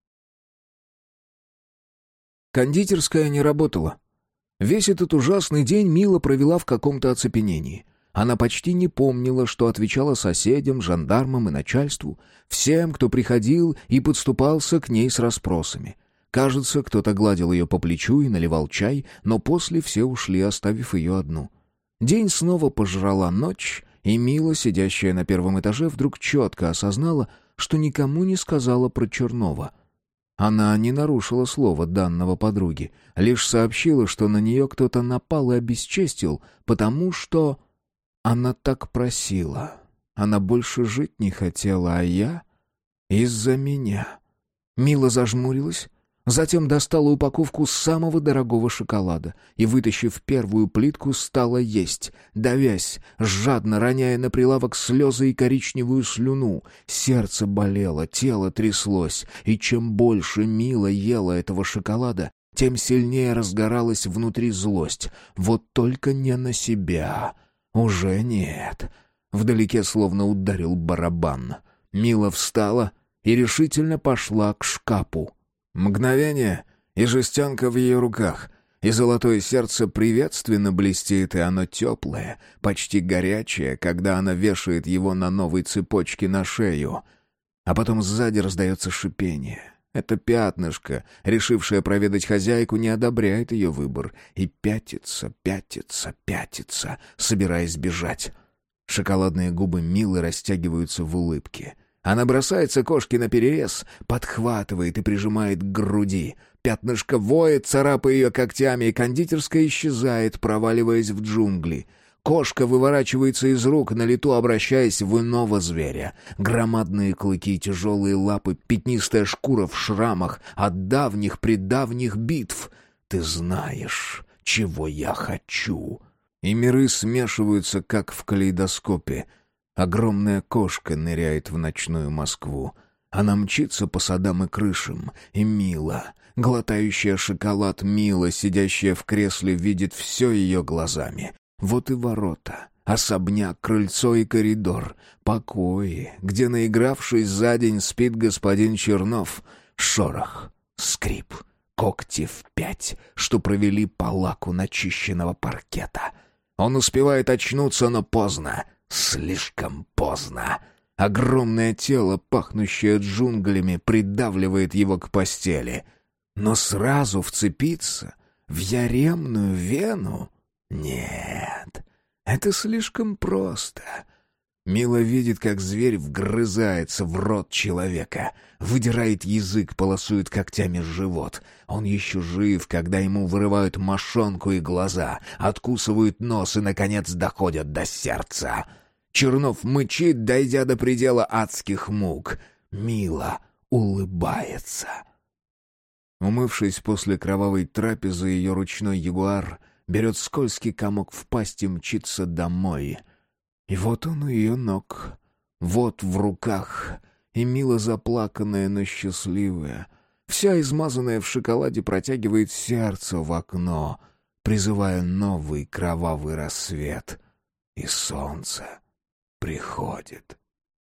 Кондитерская не работала. Весь этот ужасный день Мила провела в каком-то оцепенении. Она почти не помнила, что отвечала соседям, жандармам и начальству, всем, кто приходил и подступался к ней с расспросами. Кажется, кто-то гладил ее по плечу и наливал чай, но после все ушли, оставив ее одну. День снова пожрала ночь, и Мила, сидящая на первом этаже, вдруг четко осознала, что никому не сказала про Чернова. Она не нарушила слова данного подруге, лишь сообщила, что на нее кто-то напал и обесчестил, потому что она так просила. Она больше жить не хотела, а я — из-за меня. Мила зажмурилась, затем достала упаковку самого дорогого шоколада и, вытащив первую плитку, стала есть, давясь, жадно роняя на прилавок слезы и коричневую слюну. Сердце болело, тело тряслось, и чем больше Мила ела этого шоколада, тем сильнее разгоралась внутри злость. Вот только не на себя. Уже нет. Вдалеке словно ударил барабан. Мила встала и решительно пошла к шкафу. Мгновение, и жестянка в ее руках, и золотое сердце приветственно блестит, и оно теплое, почти горячее, когда она вешает его на новой цепочке на шею. А потом сзади раздается шипение. Это пятнышко, решившее проведать хозяйку, не одобряет ее выбор и пятится, собираясь бежать. Шоколадные губы Милы растягиваются в улыбке. Она бросается кошке наперерез, подхватывает и прижимает к груди. Пятнышко воет, царапая ее когтями, и кондитерская исчезает, проваливаясь в джунгли. Кошка выворачивается из рук, на лету обращаясь в иного зверя. Громадные клыки, тяжелые лапы, пятнистая шкура в шрамах от давних-предавних битв. Ты знаешь, чего я хочу. И миры смешиваются, как в калейдоскопе. Огромная кошка ныряет в ночную Москву. Она мчится по садам и крышам. И Мила, глотающая шоколад Мила, сидящая в кресле, видит все ее глазами. Вот и ворота, особняк, крыльцо и коридор. Покои, где, наигравшись за день, спит господин Чернов. Шорох, скрип, когти в 5, что провели по лаку начищенного паркета. Он успевает очнуться, но поздно. Слишком поздно. Огромное тело, пахнущее джунглями, придавливает его к постели. Но сразу вцепиться в яремную вену? Нет, это слишком просто. Мила видит, как зверь вгрызается в рот человека, выдирает язык, полосует когтями живот. Он еще жив, когда ему вырывают мошонку и глаза, откусывают нос и, наконец, доходят до сердца. Чернов мычит, дойдя до предела адских мук. Мила улыбается. Умывшись после кровавой трапезы, ее ручной ягуар берет скользкий комок в пасть и мчится домой. И вот он у ее ног, вот в руках, и Мила заплаканная, но счастливая, вся измазанная в шоколаде, протягивает сердце в окно, призывая новый кровавый рассвет. И солнце приходит.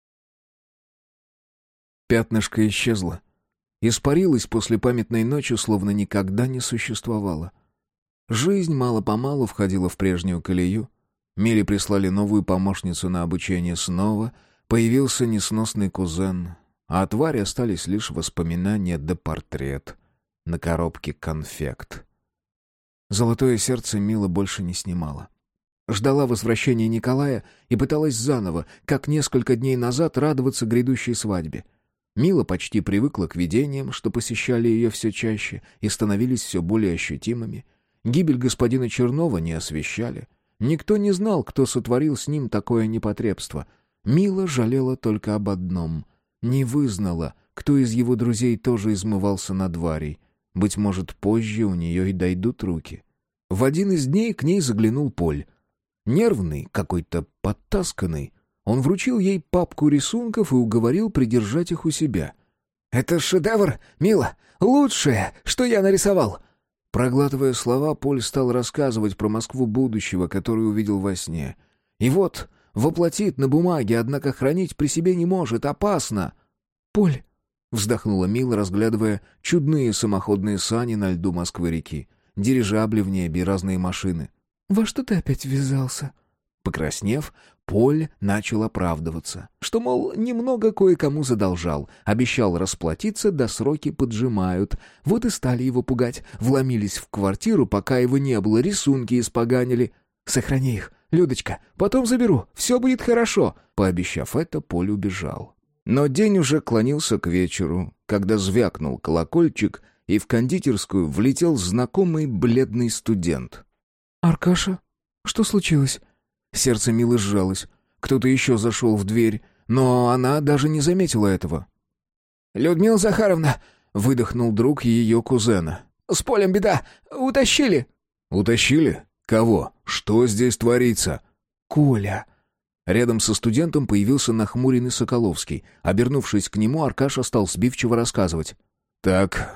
Пятнышко исчезло. Испарилось после памятной ночи, словно никогда не существовало. Жизнь мало-помалу входила в прежнюю колею. Миле прислали новую помощницу на обучение снова, появился несносный кузен, а от Вари остались лишь воспоминания да портрет. на коробке конфект. Золотое сердце Мила больше не снимала. Ждала возвращения Николая и пыталась заново, как несколько дней назад, радоваться грядущей свадьбе. Мила почти привыкла к видениям, что посещали ее все чаще и становились все более ощутимыми. Гибель господина Чернова не освещали. Никто не знал, кто сотворил с ним такое непотребство. Мила жалела только об одном. Не вызнала, кто из его друзей тоже измывался над Варей. Быть может, позже у нее и дойдут руки. В один из дней к ней заглянул Поль. Нервный, какой-то подтасканный, он вручил ей папку рисунков и уговорил придержать их у себя. «Это шедевр, Мила! Лучшее, что я нарисовал!» Проглатывая слова, Поль стал рассказывать про Москву будущего, которую увидел во сне. И вот воплотит на бумаге, однако хранить при себе не может, опасно. «Поль!» — вздохнула Мила, разглядывая чудные самоходные сани на льду Москвы-реки, дирижабли в небе и разные машины. «Во что ты опять ввязался?» Покраснев, Поль начал оправдываться, что, мол, немного кое-кому задолжал, обещал расплатиться, да сроки поджимают. Вот и стали его пугать, вломились в квартиру, пока его не было, рисунки испоганили. «Сохрани их, Людочка, потом заберу, все будет хорошо». Пообещав это, Поль убежал. Но день уже клонился к вечеру, когда звякнул колокольчик, и в кондитерскую влетел знакомый бледный студент. «Аркаша, что случилось?» Сердце Милы сжалось. Кто-то еще зашел в дверь, но она даже не заметила этого. «Людмила Захаровна!» — выдохнул друг ее кузена. «С Полем беда! Утащили!» «Утащили? Кого? Что здесь творится?» «Коля!» Рядом со студентом появился нахмуренный Соколовский. Обернувшись к нему, Аркаша стал сбивчиво рассказывать. «Так,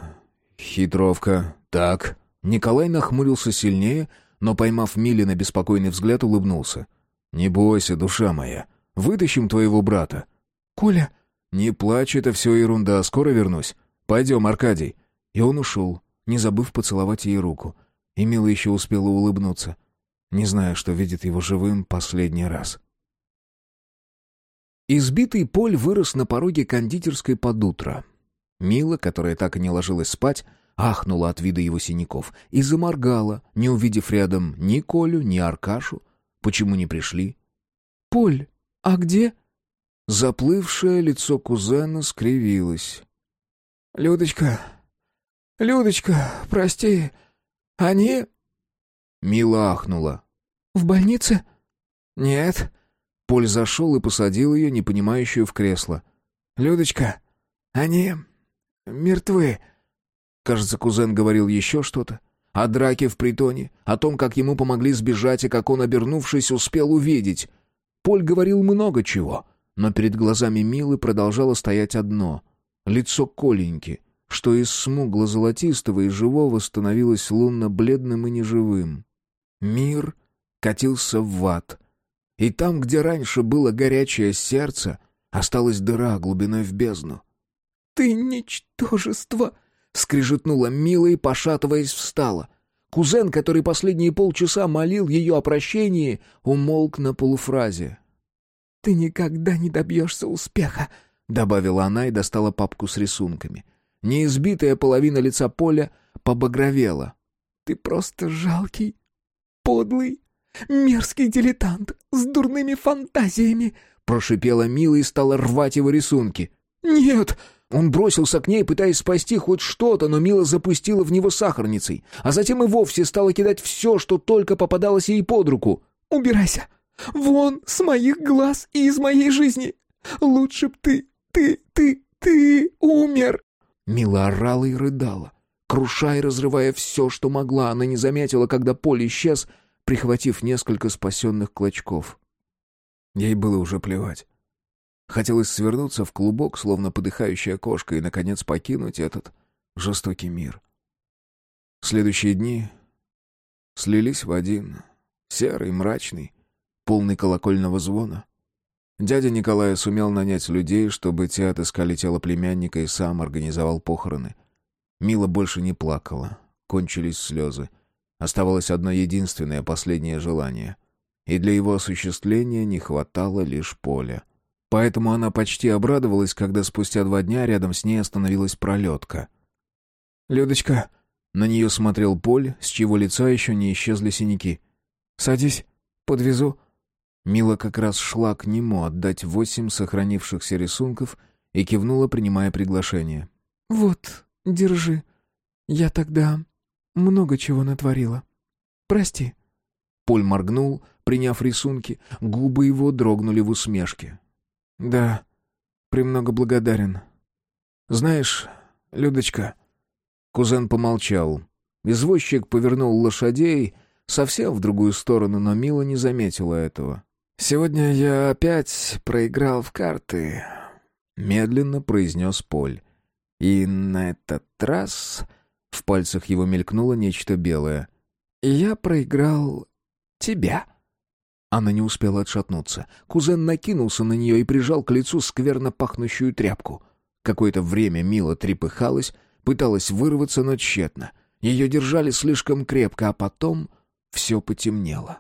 хитровка, так...» Николай нахмурился сильнее, но, поймав Милина беспокойный взгляд, улыбнулся. «Не бойся, душа моя. Вытащим твоего брата». «Коля...» «Не плачь, это все ерунда, скоро вернусь. Пойдем, Аркадий». И он ушел, не забыв поцеловать ей руку. И Мила еще успела улыбнуться, не зная, что видит его живым последний раз. Избитый Поль вырос на пороге кондитерской под утро. Мила, которая так и не ложилась спать, ахнула от вида его синяков и заморгала, не увидев рядом ни Колю, ни Аркашу. Почему не пришли? «Поль, а где?» Заплывшее лицо кузена скривилось. «Людочка, Людочка, прости, они...» Мила ахнула. «В больнице?» «Нет». Поль зашел и посадил ее, непонимающую, в кресло. «Людочка, они... мертвы». Кажется, кузен говорил еще что-то. О драке в притоне, о том, как ему помогли сбежать и как он, обернувшись, успел увидеть. Поль говорил много чего, но перед глазами Милы продолжало стоять одно — лицо Коленьки, что из смугло-золотистого и живого становилось лунно-бледным и неживым. Мир катился в ад, и там, где раньше было горячее сердце, осталась дыра глубиной в бездну. «Ты ничтожество!» — скрижетнула Мила и, пошатываясь, встала. Кузен, который последние полчаса молил ее о прощении, умолк на полуфразе. «Ты никогда не добьешься успеха», — добавила она и достала папку с рисунками. Неизбитая половина лица Поля побагровела. «Ты просто жалкий, подлый, мерзкий дилетант с дурными фантазиями», — прошипела Мила и стала рвать его рисунки. «Нет!» Он бросился к ней, пытаясь спасти хоть что-то, но Мила запустила в него сахарницей, а затем и вовсе стала кидать все, что только попадалось ей под руку. «Убирайся! Вон с моих глаз и из моей жизни! Лучше б ты умер!» Мила орала и рыдала, крушая и разрывая все, что могла. Она не заметила, когда Поль исчез, прихватив несколько спасенных клочков. Ей было уже плевать. Хотелось свернуться в клубок, словно подыхающая кошка, и, наконец, покинуть этот жестокий мир. Следующие дни слились в один, серый, мрачный, полный колокольного звона. Дядя Николая сумел нанять людей, чтобы те отыскали тело племянника, и сам организовал похороны. Мила больше не плакала, кончились слезы. Оставалось одно единственное, последнее желание. И для его осуществления не хватало лишь Поля. Поэтому она почти обрадовалась, когда спустя 2 дня рядом с ней остановилась пролетка. «Людочка», — на нее смотрел Поль, с чьего лица еще не исчезли синяки. «Садись, подвезу». Мила как раз шла к нему отдать 8 сохранившихся рисунков и кивнула, принимая приглашение. «Вот, держи. Я тогда много чего натворила. Прости». Поль моргнул, приняв рисунки, губы его дрогнули в усмешке. «Да, премного благодарен. Знаешь, Людочка...» Кузен помолчал. Извозчик повернул лошадей совсем в другую сторону, но Мила не заметила этого. «Сегодня я опять проиграл в карты», — медленно произнес Поль. «И на этот раз...» В пальцах его мелькнуло нечто белое. «Я проиграл тебя». Она не успела отшатнуться. Кузен накинулся на нее и прижал к лицу скверно пахнущую тряпку. Какое-то время Мила трепыхалась, пыталась вырваться, но тщетно. Ее держали слишком крепко, а потом все потемнело.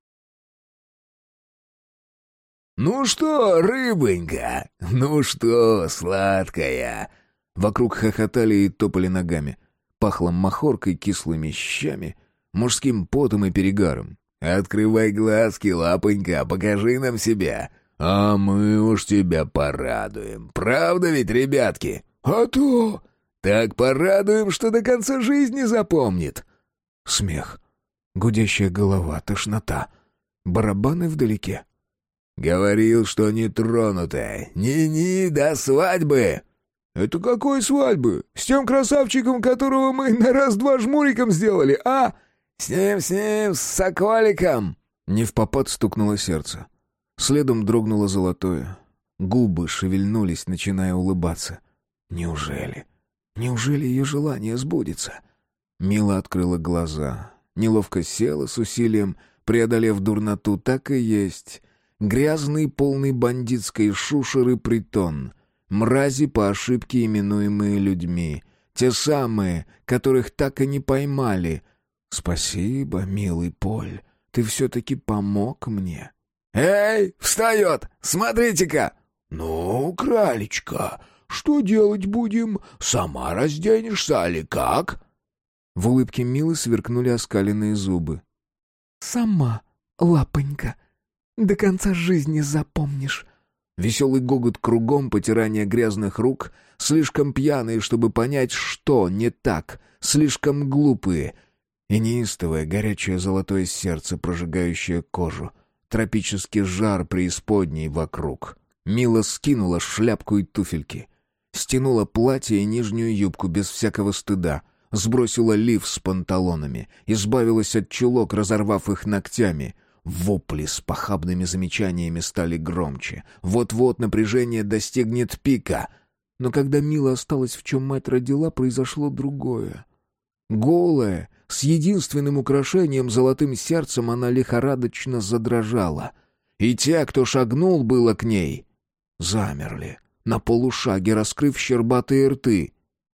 «Ну что, рыбонька? Ну что, сладкая?» Вокруг хохотали и топали ногами. Пахло махоркой, кислыми щами, мужским потом и перегаром. «Открывай глазки, лапонька, покажи нам себя. А мы уж тебя порадуем. Правда ведь, ребятки?» «А то! Так порадуем, что до конца жизни запомнит!» Смех, гудящая голова, тошнота, барабаны вдалеке. «Говорил, что не тронутая. Ни-ни, до свадьбы!» «Это какой свадьбы? С тем красавчиком, которого мы на раз-два жмуриком сделали, а?» «С ним, с соколиком!» Невпопад стукнуло сердце. Следом дрогнуло золотое. Губы шевельнулись, начиная улыбаться. «Неужели? Неужели ее желание сбудется?» Мила открыла глаза. Неловко села с усилием, преодолев дурноту. Так и есть. Грязный, полный бандитской шушеры притон. Мрази по ошибке, именуемые людьми. Те самые, которых так и не поймали. «Спасибо, милый Поль, ты все-таки помог мне». «Эй, встает! Смотрите-ка!» «Ну, кралечка, что делать будем? Сама разденешься, али как?» В улыбке Милы сверкнули оскаленные зубы. «Сама, лапонька, до конца жизни запомнишь». Веселый гогот кругом, потирание грязных рук, слишком пьяные, чтобы понять, что не так, слишком глупые, и неистовое горячее золотое сердце, прожигающее кожу, тропический жар преисподней вокруг. Мила скинула шляпку и туфельки, стянула платье и нижнюю юбку без всякого стыда, сбросила лиф с панталонами, избавилась от чулок, разорвав их ногтями. Вопли с похабными замечаниями стали громче. Вот-вот напряжение достигнет пика. Но когда Мила осталась, в чем мать родила, произошло другое. Голая, с единственным украшением, золотым сердцем, она лихорадочно задрожала. И те, кто шагнул было к ней, замерли, на полушаге, раскрыв щербатые рты.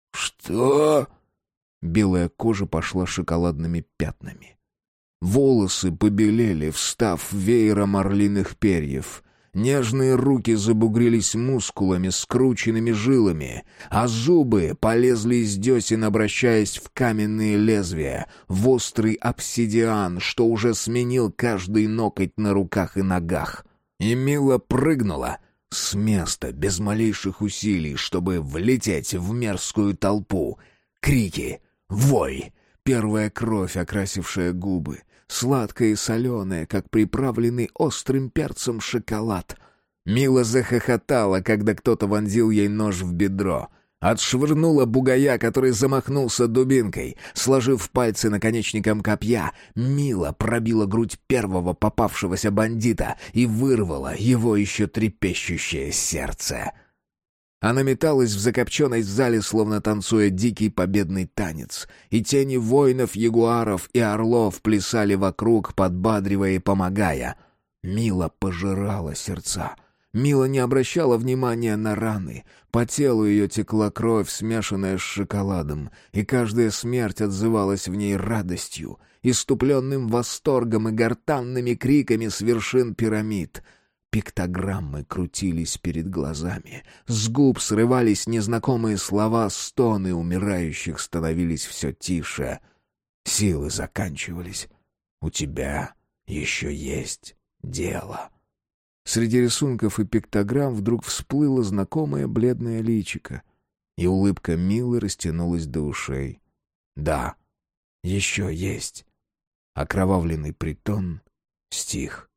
«Что?» Белая кожа пошла шоколадными пятнами. Волосы побелели, встав веером орлиных перьев. Нежные руки забугрились мускулами, скрученными жилами, а зубы полезли из десен, обращаясь в каменные лезвия, в острый обсидиан, что уже сменил каждый ноготь на руках и ногах. И Мила прыгнула с места без малейших усилий, чтобы влететь в мерзкую толпу. Крики, вой, первая кровь, окрасившая губы, сладкое и соленое, как приправленный острым перцем шоколад. Мила захохотала, когда кто-то вонзил ей нож в бедро. Отшвырнула бугая, который замахнулся дубинкой. Сложив пальцы наконечником копья, Мила пробила грудь первого попавшегося бандита и вырвала его еще трепещущее сердце. Она металась в закопченной зале, словно танцуя дикий победный танец, и тени воинов, ягуаров и орлов плясали вокруг, подбадривая и помогая. Мила пожирала сердца. Мила не обращала внимания на раны. По телу ее текла кровь, смешанная с шоколадом, и каждая смерть отзывалась в ней радостью, иступленным восторгом и гортанными криками с вершин пирамид. Пиктограммы крутились перед глазами. С губ срывались незнакомые слова, стоны умирающих становились все тише. Силы заканчивались. «У тебя еще есть дело». Среди рисунков и пиктограмм вдруг всплыло знакомое бледное личико, и улыбка Милы растянулась до ушей. «Да, еще есть». Окровавленный притон стих.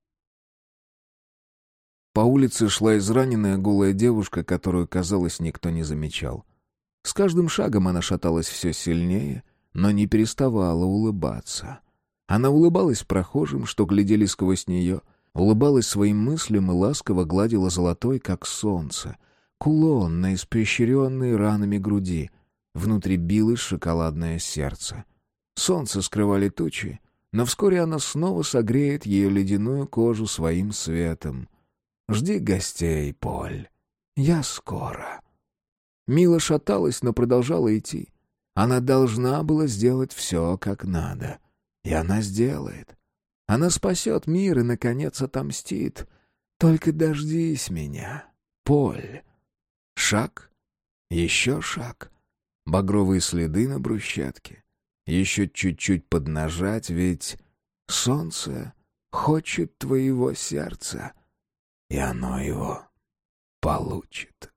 По улице шла израненная голая девушка, которую, казалось, никто не замечал. С каждым шагом она шаталась все сильнее, но не переставала улыбаться. Она улыбалась прохожим, что глядели сквозь нее, улыбалась своим мыслям и ласково гладила золотой, как солнце, кулон на испещренной ранами груди. Внутри билось шоколадное сердце. Солнце скрывали тучи, но вскоре она снова согреет ее ледяную кожу своим светом. «Жди гостей, Поль. Я скоро». Мила шаталась, но продолжала идти. Она должна была сделать все как надо. И она сделает. Она спасет мир и, наконец, отомстит. Только дождись меня, Поль. Шаг, еще шаг. Багровые следы на брусчатке. Еще чуть-чуть поднажать, ведь солнце хочет твоего сердца, и оно его получит.